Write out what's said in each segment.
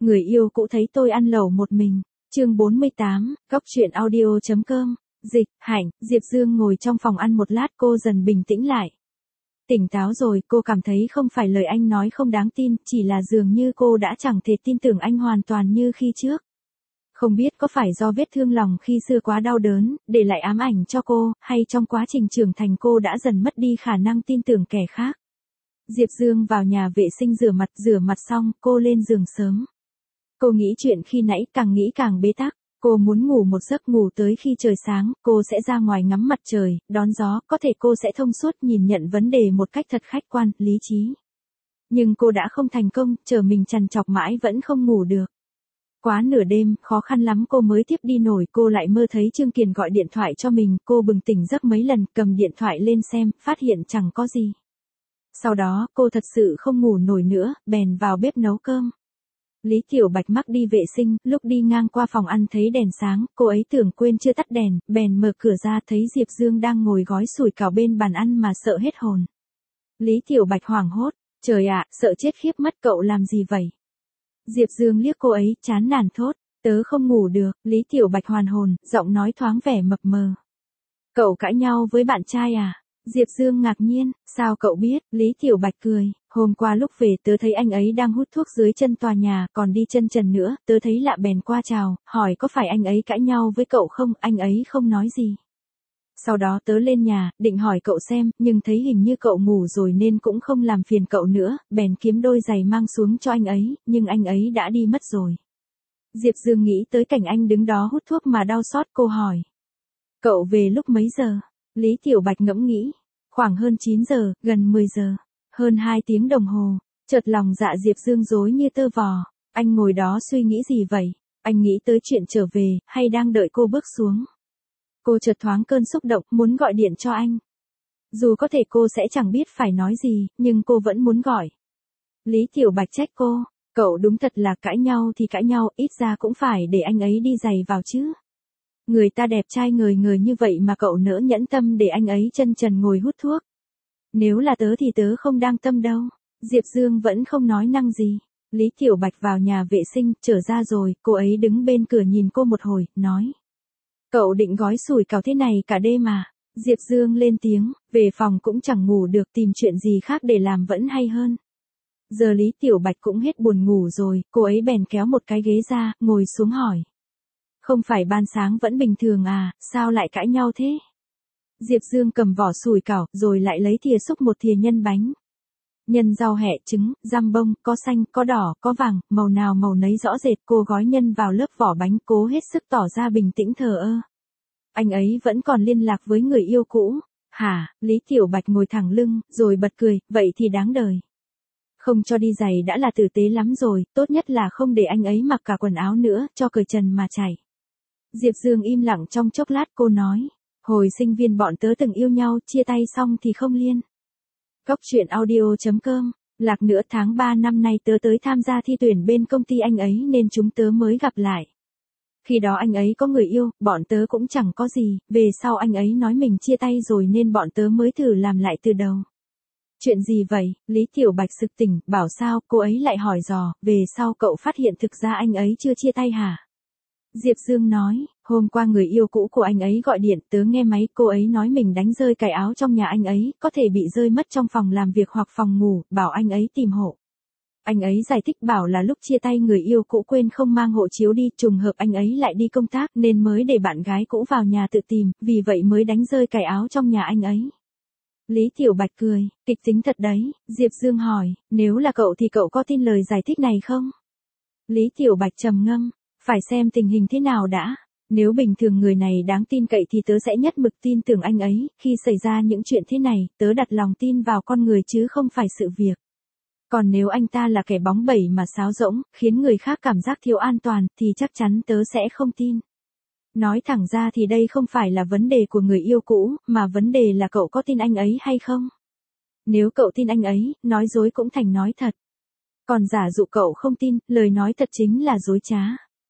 Người yêu cũ thấy tôi ăn lẩu một mình. Chương 48, Góc truyện audio.com. Dịch, Hạnh, Diệp Dương ngồi trong phòng ăn một lát cô dần bình tĩnh lại. Tỉnh táo rồi, cô cảm thấy không phải lời anh nói không đáng tin, chỉ là dường như cô đã chẳng thể tin tưởng anh hoàn toàn như khi trước. Không biết có phải do vết thương lòng khi xưa quá đau đớn, để lại ám ảnh cho cô, hay trong quá trình trưởng thành cô đã dần mất đi khả năng tin tưởng kẻ khác. Diệp Dương vào nhà vệ sinh rửa mặt xong, cô lên giường sớm. Cô nghĩ chuyện khi nãy càng nghĩ càng bế tắc, cô muốn ngủ một giấc ngủ tới khi trời sáng, cô sẽ ra ngoài ngắm mặt trời, đón gió, có thể cô sẽ thông suốt nhìn nhận vấn đề một cách thật khách quan, lý trí. Nhưng cô đã không thành công, chờ mình trằn trọc mãi vẫn không ngủ được. Quá nửa đêm, khó khăn lắm cô mới tiếp đi nổi, cô lại mơ thấy Trương Kiền gọi điện thoại cho mình, cô bừng tỉnh giấc mấy lần, cầm điện thoại lên xem, phát hiện chẳng có gì. Sau đó, cô thật sự không ngủ nổi nữa, bèn vào bếp nấu cơm. Lý Tiểu Bạch mắc đi vệ sinh, lúc đi ngang qua phòng ăn thấy đèn sáng, cô ấy tưởng quên chưa tắt đèn, bèn mở cửa ra thấy Diệp Dương đang ngồi gói sủi cảo bên bàn ăn mà sợ hết hồn. Lý Tiểu Bạch hoảng hốt, trời ạ, sợ chết khiếp mất, cậu làm gì vậy? Diệp Dương liếc cô ấy, chán nản thốt, tớ không ngủ được. Lý Tiểu Bạch hoàn hồn, giọng nói thoáng vẻ mập mờ. Cậu cãi nhau với bạn trai à? Diệp Dương ngạc nhiên, sao cậu biết? Lý Tiểu Bạch cười, hôm qua lúc về tớ thấy anh ấy đang hút thuốc dưới chân tòa nhà, còn đi chân trần nữa, tớ thấy lạ bèn qua chào, hỏi có phải anh ấy cãi nhau với cậu không, anh ấy không nói gì. Sau đó tớ lên nhà, định hỏi cậu xem, nhưng thấy hình như cậu ngủ rồi nên cũng không làm phiền cậu nữa, bèn kiếm đôi giày mang xuống cho anh ấy, nhưng anh ấy đã đi mất rồi. Diệp Dương nghĩ tới cảnh anh đứng đó hút thuốc mà đau xót, cô hỏi. Cậu về lúc mấy giờ? Lý Tiểu Bạch ngẫm nghĩ, khoảng hơn 9 giờ, gần 10 giờ, hơn 2 tiếng đồng hồ, chợt lòng dạ Diệp Dương rối như tơ vò, anh ngồi đó suy nghĩ gì vậy? Anh nghĩ tới chuyện trở về, hay đang đợi cô bước xuống? Cô chợt thoáng cơn xúc động, muốn gọi điện cho anh. Dù có thể cô sẽ chẳng biết phải nói gì, nhưng cô vẫn muốn gọi. Lý Tiểu Bạch trách cô, cậu đúng thật là cãi nhau thì cãi nhau, ít ra cũng phải để anh ấy đi giày vào chứ. Người ta đẹp trai ngời ngời như vậy mà cậu nỡ nhẫn tâm để anh ấy chân trần ngồi hút thuốc. Nếu là tớ thì tớ không đang tâm đâu. Diệp Dương vẫn không nói năng gì. Lý Tiểu Bạch vào nhà vệ sinh, trở ra rồi, cô ấy đứng bên cửa nhìn cô một hồi, nói. Cậu định gói sủi cảo thế này cả đêm à? Diệp Dương lên tiếng, về phòng cũng chẳng ngủ được, tìm chuyện gì khác để làm vẫn hay hơn. Giờ Lý Tiểu Bạch cũng hết buồn ngủ rồi, cô ấy bèn kéo một cái ghế ra, ngồi xuống hỏi. Không phải ban sáng vẫn bình thường à, sao lại cãi nhau thế? Diệp Dương cầm vỏ sủi cảo, rồi lại lấy thìa xúc một thìa nhân bánh. Nhân rau hẹ, trứng, giam bông, có xanh, có đỏ, có vàng, màu nào màu nấy rõ rệt, cô gói nhân vào lớp vỏ bánh, cố hết sức tỏ ra bình tĩnh thờ ơ. Anh ấy vẫn còn liên lạc với người yêu cũ. Hả? Lý Tiểu Bạch ngồi thẳng lưng, rồi bật cười, vậy thì đáng đời. Không cho đi giày đã là tử tế lắm rồi, tốt nhất là không để anh ấy mặc cả quần áo nữa, cho cởi trần mà chạy. Diệp Dương im lặng trong chốc lát, cô nói, hồi sinh viên bọn tớ từng yêu nhau, chia tay xong thì không liên. Góc truyện audio.com, lạc nữa tháng 3 năm nay tớ tới tham gia thi tuyển bên công ty anh ấy nên chúng tớ mới gặp lại. Khi đó anh ấy có người yêu, bọn tớ cũng chẳng có gì, về sau anh ấy nói mình chia tay rồi nên bọn tớ mới thử làm lại từ đầu. Chuyện gì vậy? Lý Tiểu Bạch sực tỉnh, bảo sao, cô ấy lại hỏi dò, về sau cậu phát hiện thực ra anh ấy chưa chia tay hả? Diệp Dương nói, hôm qua người yêu cũ của anh ấy gọi điện, tớ nghe máy, cô ấy nói mình đánh rơi cái áo trong nhà anh ấy, có thể bị rơi mất trong phòng làm việc hoặc phòng ngủ, bảo anh ấy tìm hộ. Anh ấy giải thích bảo là lúc chia tay người yêu cũ quên không mang hộ chiếu đi, trùng hợp anh ấy lại đi công tác nên mới để bạn gái cũ vào nhà tự tìm, vì vậy mới đánh rơi cái áo trong nhà anh ấy. Lý Tiểu Bạch cười, kịch tính thật đấy. Diệp Dương hỏi, nếu là cậu thì cậu có tin lời giải thích này không? Lý Tiểu Bạch trầm ngâm, phải xem tình hình thế nào đã. Nếu bình thường người này đáng tin cậy thì tớ sẽ nhất mực tin tưởng anh ấy, khi xảy ra những chuyện thế này, tớ đặt lòng tin vào con người chứ không phải sự việc. Còn nếu anh ta là kẻ bóng bẩy mà sáo rỗng, khiến người khác cảm giác thiếu an toàn, thì chắc chắn tớ sẽ không tin. Nói thẳng ra thì đây không phải là vấn đề của người yêu cũ, mà vấn đề là cậu có tin anh ấy hay không? Nếu cậu tin anh ấy, nói dối cũng thành nói thật. Còn giả dụ cậu không tin, lời nói thật chính là dối trá.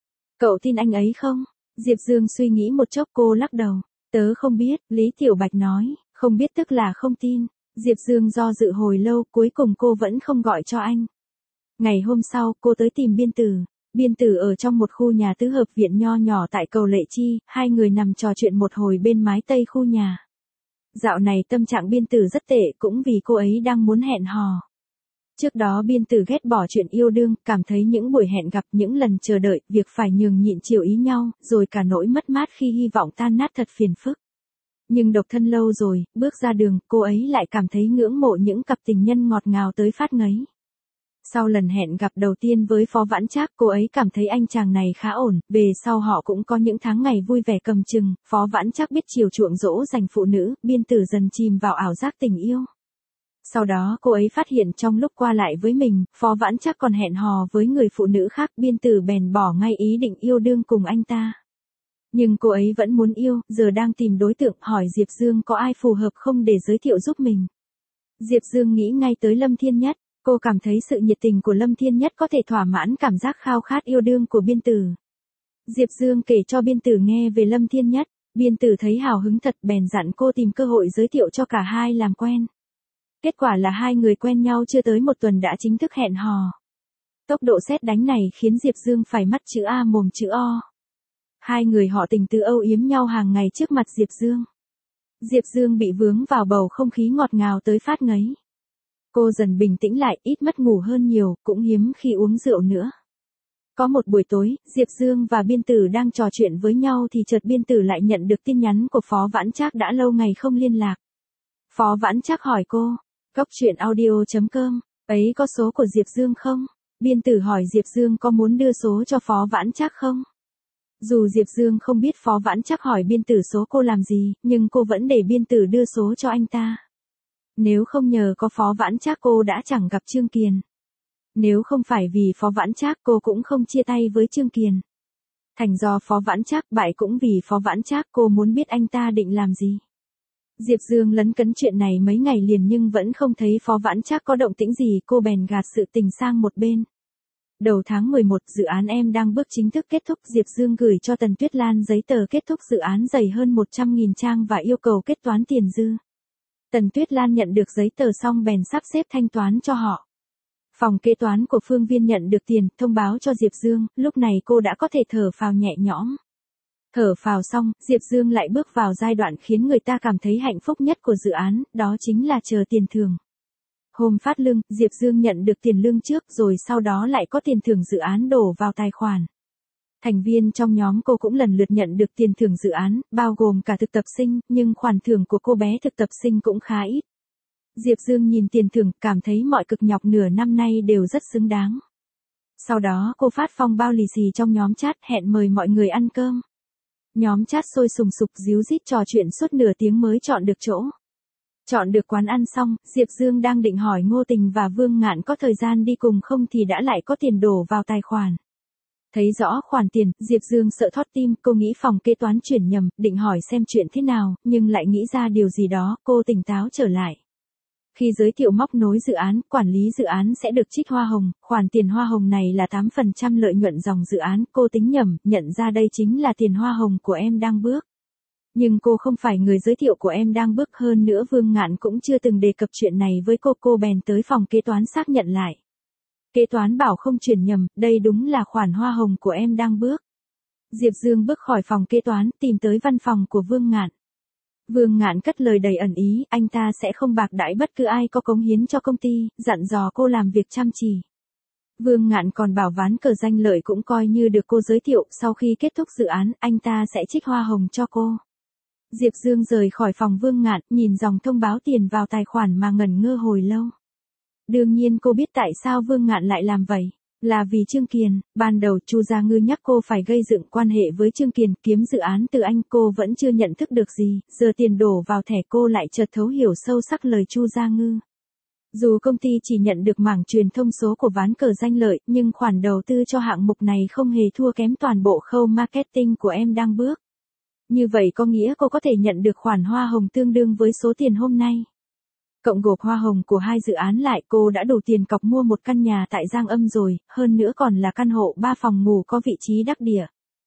Cậu tin anh ấy không? Diệp Dương suy nghĩ một chốc, cô lắc đầu. Tớ không biết, Lý Tiểu Bạch nói, không biết tức là không tin. Diệp Dương do dự hồi lâu, cuối cùng cô vẫn không gọi cho anh. Ngày hôm sau, cô tới tìm Biên Tử. Biên Tử ở trong một khu nhà tứ hợp viện nho nhỏ tại cầu Lệ Chi, hai người nằm trò chuyện một hồi bên mái tây khu nhà. Dạo này tâm trạng Biên Tử rất tệ cũng vì cô ấy đang muốn hẹn hò. Trước đó Biên Tử ghét bỏ chuyện yêu đương, cảm thấy những buổi hẹn gặp, những lần chờ đợi, việc phải nhường nhịn chiều ý nhau, rồi cả nỗi mất mát khi hy vọng tan nát thật phiền phức. Nhưng độc thân lâu rồi, bước ra đường, cô ấy lại cảm thấy ngưỡng mộ những cặp tình nhân ngọt ngào tới phát ngấy. Sau lần hẹn gặp đầu tiên với Phó Vãn Trác, cô ấy cảm thấy anh chàng này khá ổn, về sau họ cũng có những tháng ngày vui vẻ cầm chừng, Phó Vãn Trác biết chiều chuộng dỗ dành phụ nữ, Biên Tử dần chìm vào ảo giác tình yêu. Sau đó cô ấy phát hiện trong lúc qua lại với mình, Phó Vãn Trác còn hẹn hò với người phụ nữ khác, Biên Tử bèn bỏ ngay ý định yêu đương cùng anh ta. Nhưng cô ấy vẫn muốn yêu, giờ đang tìm đối tượng, hỏi Diệp Dương có ai phù hợp không để giới thiệu giúp mình. Diệp Dương nghĩ ngay tới Lâm Thiên Nhất, cô cảm thấy sự nhiệt tình của Lâm Thiên Nhất có thể thỏa mãn cảm giác khao khát yêu đương của Biên Tử. Diệp Dương kể cho Biên Tử nghe về Lâm Thiên Nhất, Biên Tử thấy hào hứng thật bèn dặn cô tìm cơ hội giới thiệu cho cả hai làm quen. Kết quả là hai người quen nhau chưa tới một tuần đã chính thức hẹn hò. Tốc độ sét đánh này khiến Diệp Dương phải mắt chữ A mồm chữ O. Hai người họ tình tứ âu yếm nhau hàng ngày trước mặt Diệp Dương. Diệp Dương bị vướng vào bầu không khí ngọt ngào tới phát ngấy. Cô dần bình tĩnh lại, ít mất ngủ hơn nhiều, cũng hiếm khi uống rượu nữa. Có một buổi tối, Diệp Dương và Biên Tử đang trò chuyện với nhau thì chợt Biên Tử lại nhận được tin nhắn của Phó Vãn Trác đã lâu ngày không liên lạc. Phó Vãn Trác hỏi cô, Cốc truyện audio.com, ấy có số của Diệp Dương không? Biên Tử hỏi Diệp Dương có muốn đưa số cho Phó Vãn Trác không? Dù Diệp Dương không biết Phó Vãn Trác hỏi Biên Tử số cô làm gì, nhưng cô vẫn để Biên Tử đưa số cho anh ta. Nếu không nhờ có Phó Vãn Trác cô đã chẳng gặp Trương Kiền. Nếu không phải vì Phó Vãn Trác cô cũng không chia tay với Trương Kiền. Thành do Phó Vãn Trác bại cũng vì Phó Vãn Trác cô muốn biết anh ta định làm gì. Diệp Dương lấn cấn chuyện này mấy ngày liền nhưng vẫn không thấy Phó Vãn Trác có động tĩnh gì, cô bèn gạt sự tình sang một bên. Đầu tháng 11, dự án Em Đang Bước chính thức kết thúc, Diệp Dương gửi cho Tần Tuyết Lan giấy tờ kết thúc dự án dày hơn 100.000 trang và yêu cầu kết toán tiền dư. Tần Tuyết Lan nhận được giấy tờ xong bèn sắp xếp thanh toán cho họ. Phòng kế toán của Phương Viên nhận được tiền, thông báo cho Diệp Dương, lúc này cô đã có thể thở phào nhẹ nhõm. Thở phào xong, Diệp Dương lại bước vào giai đoạn khiến người ta cảm thấy hạnh phúc nhất của dự án, đó chính là chờ tiền thưởng. Hôm phát lương, Diệp Dương nhận được tiền lương trước rồi sau đó lại có tiền thưởng dự án đổ vào tài khoản. Thành viên trong nhóm cô cũng lần lượt nhận được tiền thưởng dự án, bao gồm cả thực tập sinh, nhưng khoản thưởng của cô bé thực tập sinh cũng khá ít. Diệp Dương nhìn tiền thưởng, cảm thấy mọi cực nhọc nửa năm nay đều rất xứng đáng. Sau đó cô phát phong bao lì xì trong nhóm chat hẹn mời mọi người ăn cơm. Nhóm chat sôi sùng sục ríu rít trò chuyện suốt nửa tiếng mới chọn được chỗ. Chọn được quán ăn xong, Diệp Dương đang định hỏi Ngô Tình và Vương Ngạn có thời gian đi cùng không thì đã lại có tiền đổ vào tài khoản. Thấy rõ khoản tiền, Diệp Dương sợ thót tim, cô nghĩ phòng kế toán chuyển nhầm, định hỏi xem chuyện thế nào, nhưng lại nghĩ ra điều gì đó, cô tỉnh táo trở lại. Khi giới thiệu móc nối dự án, quản lý dự án sẽ được trích hoa hồng, khoản tiền hoa hồng này là 8% lợi nhuận dòng dự án, cô tính nhầm, nhận ra đây chính là tiền hoa hồng của Em Đang Bước. Nhưng cô không phải người giới thiệu của Em Đang Bước, hơn nữa Vương Ngạn cũng chưa từng đề cập chuyện này với cô bèn tới phòng kế toán xác nhận lại. Kế toán bảo không chuyển nhầm, đây đúng là khoản hoa hồng của Em Đang Bước. Diệp Dương bước khỏi phòng kế toán, tìm tới văn phòng của Vương Ngạn. Vương Ngạn cất lời đầy ẩn ý, anh ta sẽ không bạc đãi bất cứ ai có cống hiến cho công ty, dặn dò cô làm việc chăm chỉ. Vương Ngạn còn bảo ván cờ danh lợi cũng coi như được cô giới thiệu, sau khi kết thúc dự án, anh ta sẽ trích hoa hồng cho cô. Diệp Dương rời khỏi phòng Vương Ngạn, nhìn dòng thông báo tiền vào tài khoản mà ngẩn ngơ hồi lâu. Đương nhiên cô biết tại sao Vương Ngạn lại làm vậy. Là vì Trương Kiền, ban đầu Chu Gia Ngư nhắc cô phải gây dựng quan hệ với Trương Kiền, kiếm dự án từ anh, cô vẫn chưa nhận thức được gì, giờ tiền đổ vào thẻ cô lại chợt thấu hiểu sâu sắc lời Chu Gia Ngư. Dù công ty chỉ nhận được mảng truyền thông số của ván cờ danh lợi, nhưng khoản đầu tư cho hạng mục này không hề thua kém toàn bộ khâu marketing của Em Đang Bước. Như vậy có nghĩa cô có thể nhận được khoản hoa hồng tương đương với số tiền hôm nay. Cộng gộp hoa hồng của hai dự án lại, cô đã đủ tiền cọc mua một căn nhà tại Giang Âm rồi, hơn nữa còn là căn hộ 3 phòng ngủ có vị trí đắc địa.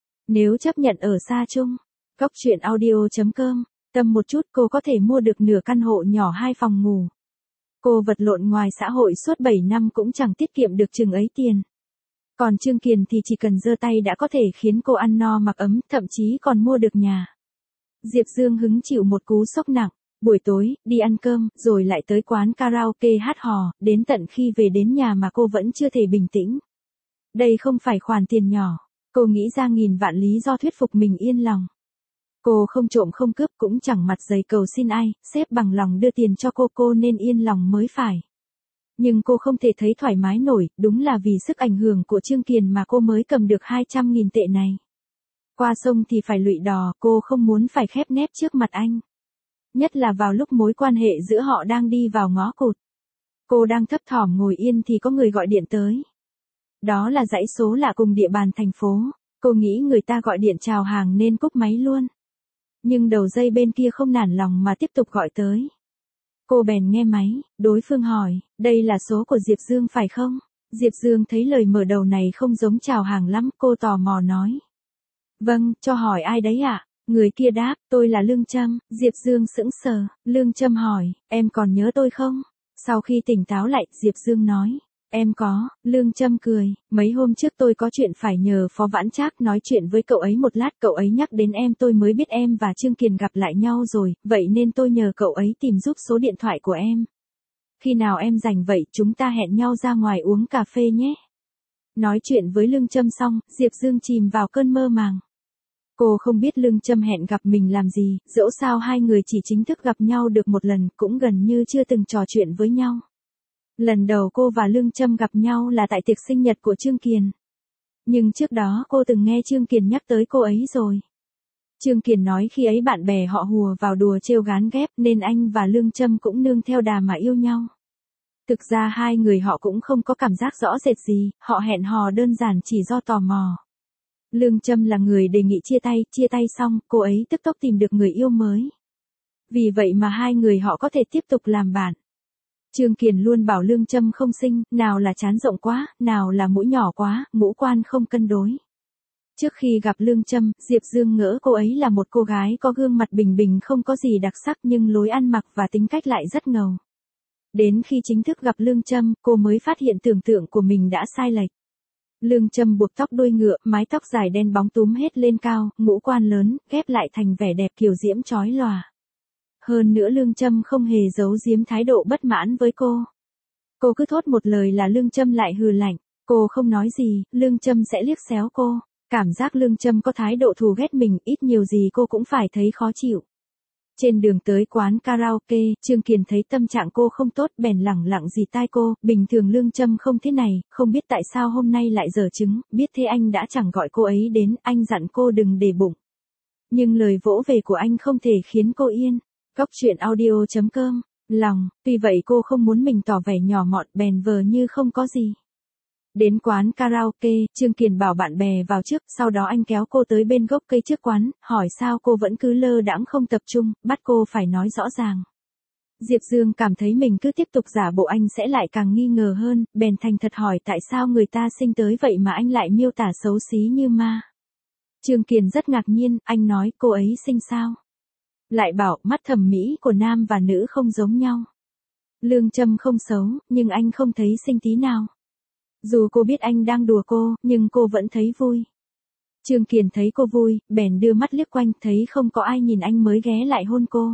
Nếu chấp nhận ở xa chung, Cốc truyện audio.com, tâm một chút cô có thể mua được nửa căn hộ nhỏ 2 phòng ngủ. Cô vật lộn ngoài xã hội suốt 7 năm cũng chẳng tiết kiệm được chừng ấy tiền. Còn Trương Kiền thì chỉ cần giơ tay đã có thể khiến cô ăn no mặc ấm, thậm chí còn mua được nhà. Diệp Dương hứng chịu một cú sốc nặng. Buổi tối, đi ăn cơm, rồi lại tới quán karaoke hát hò, đến tận khi về đến nhà mà cô vẫn chưa thể bình tĩnh. Đây không phải khoản tiền nhỏ. Cô nghĩ ra nghìn vạn lý do thuyết phục mình yên lòng. Cô không trộm không cướp cũng chẳng mặt dày cầu xin ai, sếp bằng lòng đưa tiền cho cô nên yên lòng mới phải. Nhưng cô không thể thấy thoải mái nổi, đúng là vì sức ảnh hưởng của Trương Kiền mà cô mới cầm được 200.000 tệ này. Qua sông thì phải lụy đò, cô không muốn phải khép nép trước mặt anh. Nhất là vào lúc mối quan hệ giữa họ đang đi vào ngõ cụt. Cô đang thấp thỏm ngồi yên thì có người gọi điện tới. Đó là dãy số lạ cùng địa bàn thành phố. Cô nghĩ người ta gọi điện chào hàng nên cúp máy luôn. Nhưng đầu dây bên kia không nản lòng mà tiếp tục gọi tới. Cô bèn nghe máy, đối phương hỏi, đây là số của Diệp Dương phải không? Diệp Dương thấy lời mở đầu này không giống chào hàng lắm, cô tò mò nói. Vâng, cho hỏi ai đấy ạ? Người kia đáp, tôi là Lương Trâm. Diệp Dương sững sờ, Lương Trâm hỏi, em còn nhớ tôi không? Sau khi tỉnh táo lại, Diệp Dương nói, em có. Lương Trâm cười, mấy hôm trước tôi có chuyện phải nhờ Phó Vãn Trác nói chuyện với cậu ấy một lát, cậu ấy nhắc đến em tôi mới biết em và Trương Kiền gặp lại nhau rồi, vậy nên tôi nhờ cậu ấy tìm giúp số điện thoại của em. Khi nào em rảnh vậy chúng ta hẹn nhau ra ngoài uống cà phê nhé. Nói chuyện với Lương Trâm xong, Diệp Dương chìm vào cơn mơ màng. Cô không biết Lương Trâm hẹn gặp mình làm gì, dẫu sao hai người chỉ chính thức gặp nhau được một lần, cũng gần như chưa từng trò chuyện với nhau. Lần đầu cô và Lương Trâm gặp nhau là tại tiệc sinh nhật của Trương Kiền. Nhưng trước đó cô từng nghe Trương Kiền nhắc tới cô ấy rồi. Trương Kiền nói khi ấy bạn bè họ hùa vào đùa trêu gán ghép nên anh và Lương Trâm cũng nương theo đà mà yêu nhau. Thực ra hai người họ cũng không có cảm giác rõ rệt gì, họ hẹn hò đơn giản chỉ do tò mò. Lương Trâm là người đề nghị chia tay xong, cô ấy tức tốc tìm được người yêu mới. Vì vậy mà hai người họ có thể tiếp tục làm bạn. Trương Kiền luôn bảo Lương Trâm không xinh, nào là trán rộng quá, nào là mũi nhỏ quá, ngũ quan không cân đối. Trước khi gặp Lương Trâm, Diệp Dương ngỡ cô ấy là một cô gái có gương mặt bình bình không có gì đặc sắc nhưng lối ăn mặc và tính cách lại rất ngầu. Đến khi chính thức gặp Lương Trâm, cô mới phát hiện tưởng tượng của mình đã sai lệch. Lương Trâm buộc tóc đuôi ngựa, mái tóc dài đen bóng túm hết lên cao, ngũ quan lớn, ghép lại thành vẻ đẹp kiều diễm chói lòa. Hơn nữa Lương Trâm không hề giấu giếm thái độ bất mãn với cô. Cô cứ thốt một lời là Lương Trâm lại hừ lạnh, cô không nói gì, Lương Trâm sẽ liếc xéo cô. Cảm giác Lương Trâm có thái độ thù ghét mình, ít nhiều gì cô cũng phải thấy khó chịu. Trên đường tới quán karaoke, Trương Kiền thấy tâm trạng cô không tốt bèn lẳng lặng dì tai cô, bình thường Lương Trâm không thế này, không biết tại sao hôm nay lại dở trứng, biết thế anh đã chẳng gọi cô ấy đến, anh dặn cô đừng để bụng. Nhưng lời vỗ về của anh không thể khiến cô yên. Góc truyện audio.com, lòng, tuy vậy cô không muốn mình tỏ vẻ nhỏ mọn bèn vờ như không có gì. Đến quán karaoke, Trương Kiền bảo bạn bè vào trước, sau đó anh kéo cô tới bên gốc cây trước quán, hỏi sao cô vẫn cứ lơ đãng không tập trung, bắt cô phải nói rõ ràng. Diệp Dương cảm thấy mình cứ tiếp tục giả bộ anh sẽ lại càng nghi ngờ hơn, bèn thành thật hỏi tại sao người ta sinh tới vậy mà anh lại miêu tả xấu xí như ma. Trương Kiền rất ngạc nhiên, anh nói cô ấy sinh sao? Lại bảo mắt thẩm mỹ của nam và nữ không giống nhau. Lương Trâm không xấu, nhưng anh không thấy xinh tí nào. Dù cô biết anh đang đùa cô, nhưng cô vẫn thấy vui. Trương Kiền thấy cô vui, bèn đưa mắt liếc quanh, thấy không có ai nhìn anh mới ghé lại hôn cô.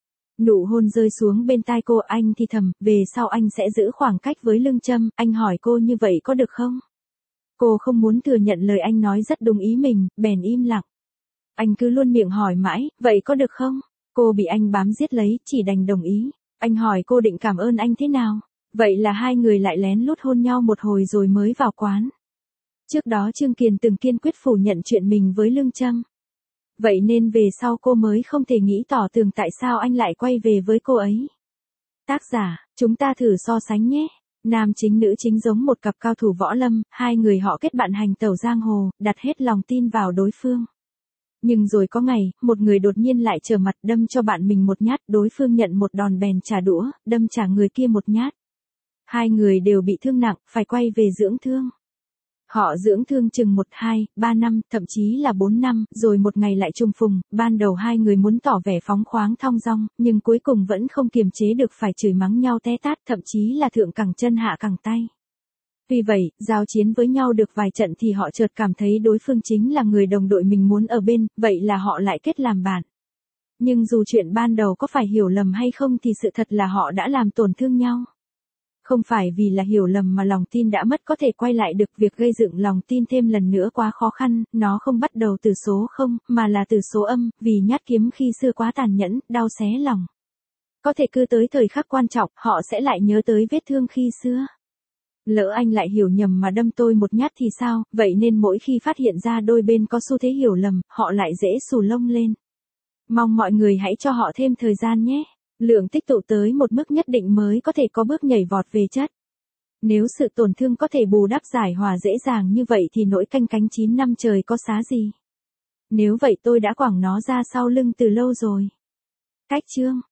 Nụ hôn rơi xuống bên tai cô, anh thì thầm, về sau anh sẽ giữ khoảng cách với Lương Trâm, anh hỏi cô như vậy có được không? Cô không muốn thừa nhận lời anh nói rất đúng ý mình, bèn im lặng. Anh cứ luôn miệng hỏi mãi, vậy có được không? Cô bị anh bám giết lấy, chỉ đành đồng ý. Anh hỏi cô định cảm ơn anh thế nào? Vậy là hai người lại lén lút hôn nhau một hồi rồi mới vào quán. Trước đó Trương Kiền từng kiên quyết phủ nhận chuyện mình với Lương Trâm. Vậy nên về sau cô mới không thể nghĩ tỏ tường tại sao anh lại quay về với cô ấy. Tác giả, chúng ta thử so sánh nhé. Nam chính nữ chính giống một cặp cao thủ võ lâm, hai người họ kết bạn hành tẩu giang hồ, đặt hết lòng tin vào đối phương. Nhưng rồi có ngày, một người đột nhiên lại trở mặt đâm cho bạn mình một nhát, đối phương nhận một đòn bèn trả đũa, đâm trả người kia một nhát. Hai người đều bị thương nặng, phải quay về dưỡng thương. Họ dưỡng thương chừng 1, 2, 3 năm, thậm chí là 4 năm, rồi một ngày lại trùng phùng, ban đầu hai người muốn tỏ vẻ phóng khoáng thong dong, nhưng cuối cùng vẫn không kiềm chế được phải chửi mắng nhau té tát, thậm chí là thượng cẳng chân hạ cẳng tay. Vì vậy, giao chiến với nhau được vài trận thì họ chợt cảm thấy đối phương chính là người đồng đội mình muốn ở bên, vậy là họ lại kết làm bạn. Nhưng dù chuyện ban đầu có phải hiểu lầm hay không thì sự thật là họ đã làm tổn thương nhau. Không phải vì là hiểu lầm mà lòng tin đã mất có thể quay lại được, việc gây dựng lòng tin thêm lần nữa quá khó khăn, nó không bắt đầu từ số 0, mà là từ số âm, vì nhát kiếm khi xưa quá tàn nhẫn, đau xé lòng. Có thể cứ tới thời khắc quan trọng, họ sẽ lại nhớ tới vết thương khi xưa. Lỡ anh lại hiểu nhầm mà đâm tôi một nhát thì sao, vậy nên mỗi khi phát hiện ra đôi bên có xu thế hiểu lầm, họ lại dễ xù lông lên. Mong mọi người hãy cho họ thêm thời gian nhé. Lượng tích tụ tới một mức nhất định mới có thể có bước nhảy vọt về chất. Nếu sự tổn thương có thể bù đắp giải hòa dễ dàng như vậy thì nỗi canh cánh 9 năm trời có xá gì. Nếu vậy tôi đã quẳng nó ra sau lưng từ lâu rồi. Cách chương